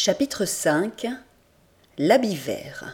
Chapitre 5. L'habit vert.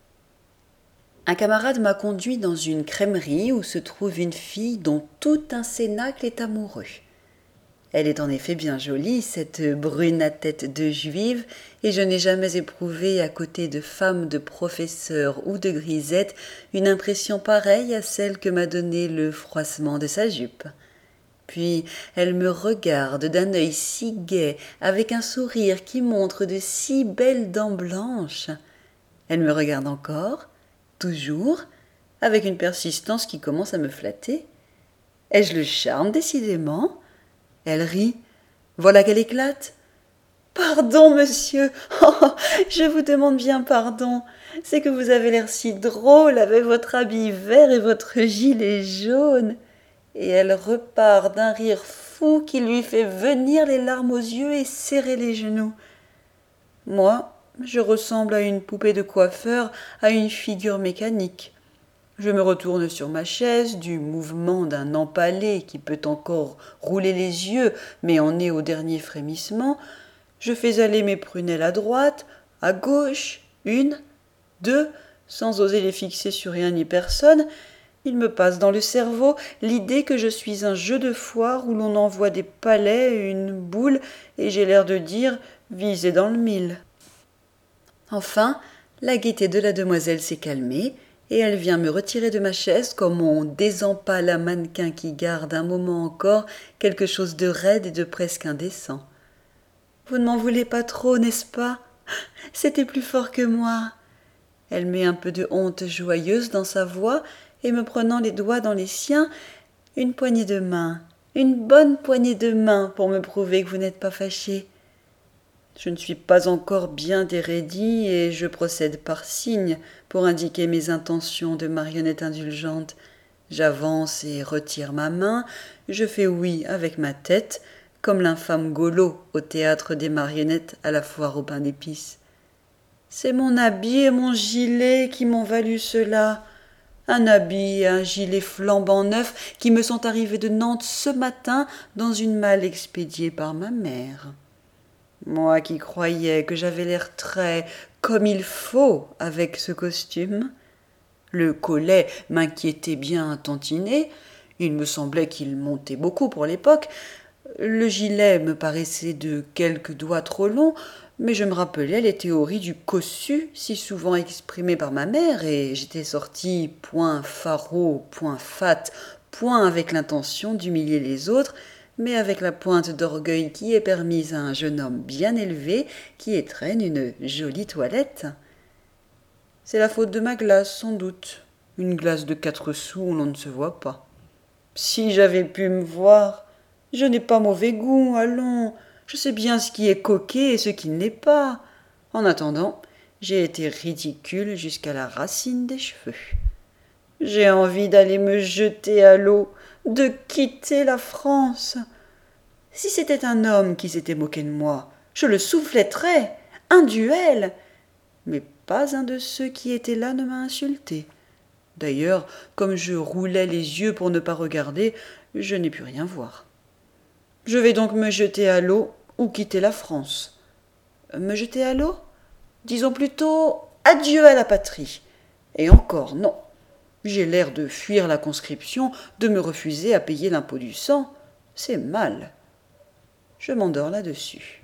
Un camarade m'a conduit dans une crèmerie où se trouve une fille dont tout un cénacle est amoureux. Elle est en effet bien jolie, cette brune à tête de juive, et je n'ai jamais éprouvé, à côté de femmes de professeurs ou de grisettes, une impression pareille à celle que m'a donnée le froissement de sa jupe. Puis elle me regarde d'un œil si gai, avec un sourire qui montre de si belles dents blanches. Elle me regarde encore, toujours, avec une persistance qui commence à me flatter. Ai-je le charme, décidément ? Elle rit. Voilà qu'elle éclate. Pardon, monsieur. Oh, je vous demande bien pardon. C'est que vous avez l'air si drôle avec votre habit vert et votre gilet jaune. Et elle repart d'un rire fou qui lui fait venir les larmes aux yeux et serrer les genoux. Moi, je ressemble à une poupée de coiffeur, à une figure mécanique. Je me retourne sur ma chaise, du mouvement d'un empalé qui peut encore rouler les yeux, mais en est au dernier frémissement. Je fais aller mes prunelles à droite, à gauche, une, deux, sans oser les fixer sur rien ni personne. Il me passe dans le cerveau l'idée que je suis un jeu de foire où l'on envoie des palets, une boule, et j'ai l'air de dire « visez dans le mille ». Enfin, la gaieté de la demoiselle s'est calmée, et elle vient me retirer de ma chaise comme on désempale un mannequin qui garde un moment encore quelque chose de raide et de presque indécent. « Vous ne m'en voulez pas trop, n'est-ce pas ? C'était plus fort que moi !» Elle met un peu de honte joyeuse dans sa voix, et me prenant les doigts dans les siens, une poignée de main, une bonne poignée de main pour me prouver que vous n'êtes pas fâché. Je ne suis pas encore bien déraidie et je procède par signes pour indiquer mes intentions de marionnette indulgente. J'avance et retire ma main, je fais oui avec ma tête, comme l'infâme Golo au théâtre des marionnettes à la foire au pain d'épices. C'est mon habit et mon gilet qui m'ont valu cela. Un habit et un gilet flambant neufs qui me sont arrivés de Nantes ce matin dans une malle expédiée par ma mère. Moi qui croyais que j'avais l'air très comme il faut avec ce costume. Le collet m'inquiétait bien un tantinet, il me semblait qu'il montait beaucoup pour l'époque. Le gilet me paraissait de quelques doigts trop long, mais je me rappelais les théories du cossu si souvent exprimées par ma mère, et j'étais sortie point faraud, point fat, point avec l'intention d'humilier les autres, mais avec la pointe d'orgueil qui est permise à un jeune homme bien élevé qui étrenne une jolie toilette. C'est la faute de ma glace, sans doute. Une glace de 4 sous où l'on ne se voit pas. Si j'avais pu me voir, je n'ai pas mauvais goût, allons. Je sais bien ce qui est coquet et ce qui ne l'est pas. En attendant, j'ai été ridicule jusqu'à la racine des cheveux. J'ai envie d'aller me jeter à l'eau, de quitter la France. Si c'était un homme qui s'était moqué de moi, je le souffletterais, un duel. Mais pas un de ceux qui étaient là ne m'a insulté. D'ailleurs, comme je roulais les yeux pour ne pas regarder, je n'ai pu rien voir. Je vais donc me jeter à l'eau ou quitter la France. Me jeter à l'eau ? Disons plutôt adieu à la patrie. Et encore, non. J'ai l'air de fuir la conscription, de me refuser à payer l'impôt du sang. C'est mal. Je m'endors là-dessus.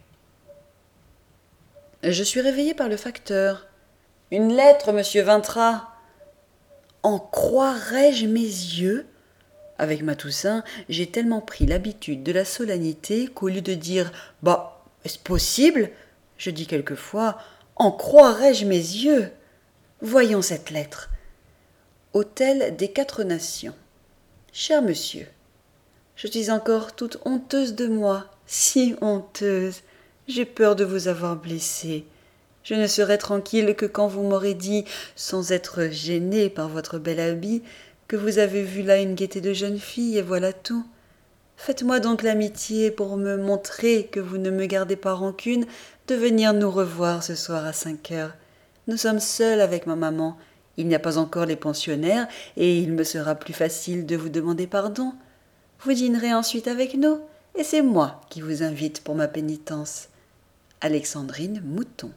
Je suis réveillée par le facteur. « Une lettre, monsieur Vintras !» En croirais-je mes yeux ? Avec ma Toussaint, j'ai tellement pris l'habitude de la solennité qu'au lieu de dire « Bah, est-ce possible ?» je dis quelquefois « En croirais-je mes yeux ?» Voyons cette lettre. Hôtel des 4 Nations. Cher monsieur, je suis encore toute honteuse de moi, si honteuse. J'ai peur de vous avoir blessé. Je ne serai tranquille que quand vous m'aurez dit, sans être gênée par votre bel habit, que vous avez vu là une gaieté de jeune fille, et voilà tout. Faites-moi donc l'amitié, pour me montrer que vous ne me gardez pas rancune, de venir nous revoir ce soir à 5 heures. Nous sommes seuls avec ma maman. Il n'y a pas encore les pensionnaires, et il me sera plus facile de vous demander pardon. Vous dînerez ensuite avec nous, et c'est moi qui vous invite pour ma pénitence. Alexandrine Mouton.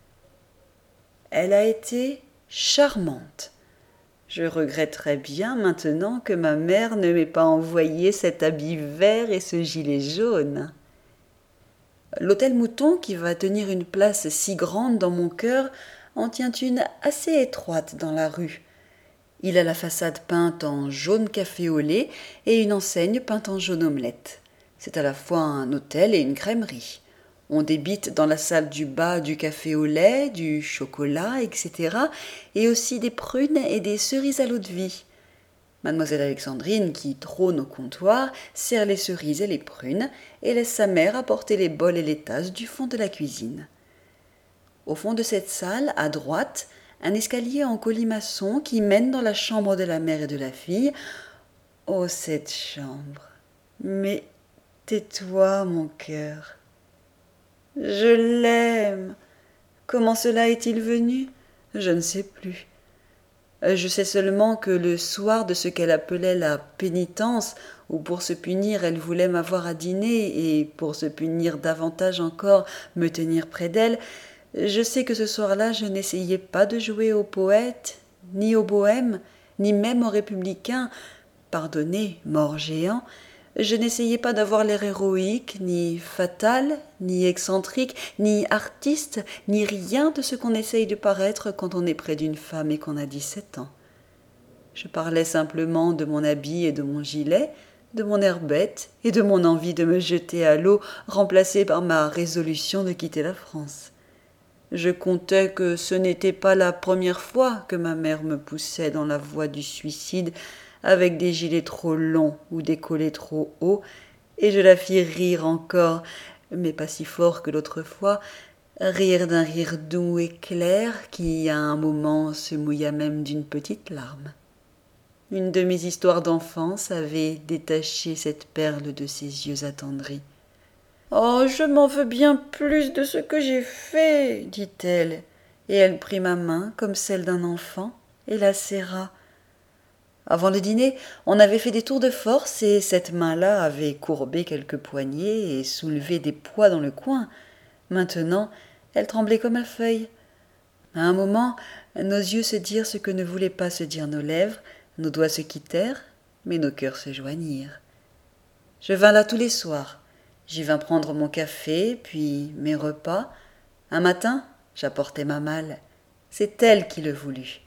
Elle a été charmante. Je regretterais bien maintenant que ma mère ne m'ait pas envoyé cet habit vert et ce gilet jaune. L'hôtel Mouton, qui va tenir une place si grande dans mon cœur, en tient une assez étroite dans la rue. Il a la façade peinte en jaune café au lait et une enseigne peinte en jaune omelette. C'est à la fois un hôtel et une crèmerie. On débite dans la salle du bas du café au lait, du chocolat, etc. et aussi des prunes et des cerises à l'eau de vie. Mademoiselle Alexandrine, qui trône au comptoir, sert les cerises et les prunes et laisse sa mère apporter les bols et les tasses du fond de la cuisine. Au fond de cette salle, à droite, un escalier en colimaçon qui mène dans la chambre de la mère et de la fille. Oh, cette chambre! Mais tais-toi, mon cœur. Je l'aime. Comment cela est-il venu? Je ne sais plus. Je sais seulement que le soir de ce qu'elle appelait la pénitence, où pour se punir elle voulait m'avoir à dîner et pour se punir davantage encore me tenir près d'elle, je sais que ce soir-là je n'essayais pas de jouer au poète, ni au bohème, ni même au républicain. Pardonnez, mort géant, je n'essayais pas d'avoir l'air héroïque, ni fatal, ni excentrique, ni artiste, ni rien de ce qu'on essaye de paraître quand on est près d'une femme et qu'on a 17 ans. Je parlais simplement de mon habit et de mon gilet, de mon air bête et de mon envie de me jeter à l'eau, remplacée par ma résolution de quitter la France. Je comptais que ce n'était pas la première fois que ma mère me poussait dans la voie du suicide avec des gilets trop longs ou des collets trop hauts, et je la fis rire encore, mais pas si fort que l'autre fois, rire d'un rire doux et clair qui, à un moment, se mouilla même d'une petite larme. Une de mes histoires d'enfance avait détaché cette perle de ses yeux attendris. « Oh, je m'en veux bien plus de ce que j'ai fait, dit-elle, et elle prit ma main comme celle d'un enfant et la serra. Avant le dîner, on avait fait des tours de force et cette main-là avait courbé quelques poignets et soulevé des poids dans le coin. Maintenant, elle tremblait comme la feuille. À un moment, nos yeux se dirent ce que ne voulaient pas se dire nos lèvres, nos doigts se quittèrent, mais nos cœurs se joignirent. Je vins là tous les soirs. J'y vins prendre mon café, puis mes repas. Un matin, j'apportais ma malle. C'est elle qui le voulut.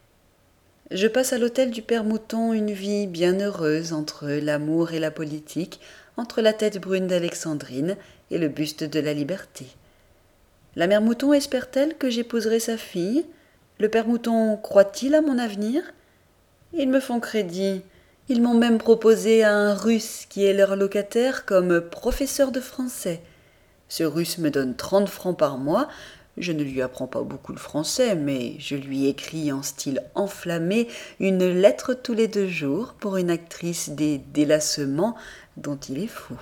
Je passe à l'hôtel du père Mouton une vie bien heureuse entre l'amour et la politique, entre la tête brune d'Alexandrine et le buste de la liberté. La mère Mouton espère-t-elle que j'épouserai sa fille? Le père Mouton croit-il à mon avenir? Ils me font crédit. Ils m'ont même proposé à un Russe qui est leur locataire comme professeur de français. Ce Russe me donne 30 francs par mois. Je ne lui apprends pas beaucoup le français, mais je lui écris en style enflammé une lettre tous les 2 jours pour une actrice des délacements dont il est fou.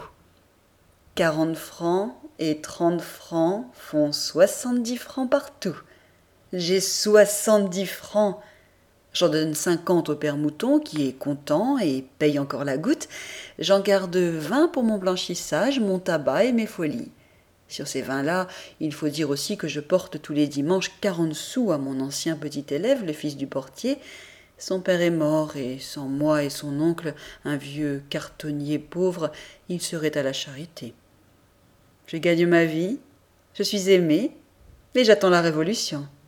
40 francs et 30 francs font 70 francs partout. J'ai 70 francs. J'en donne 50 au père Mouton qui est content et paye encore la goutte. J'en garde 20 pour mon blanchissage, mon tabac et mes folies. Sur ces 20-là, il faut dire aussi que je porte tous les dimanches 40 sous à mon ancien petit élève, le fils du portier. Son père est mort et sans moi et son oncle, un vieux cartonnier pauvre, il serait à la charité. Je gagne ma vie, je suis aimée et j'attends la révolution.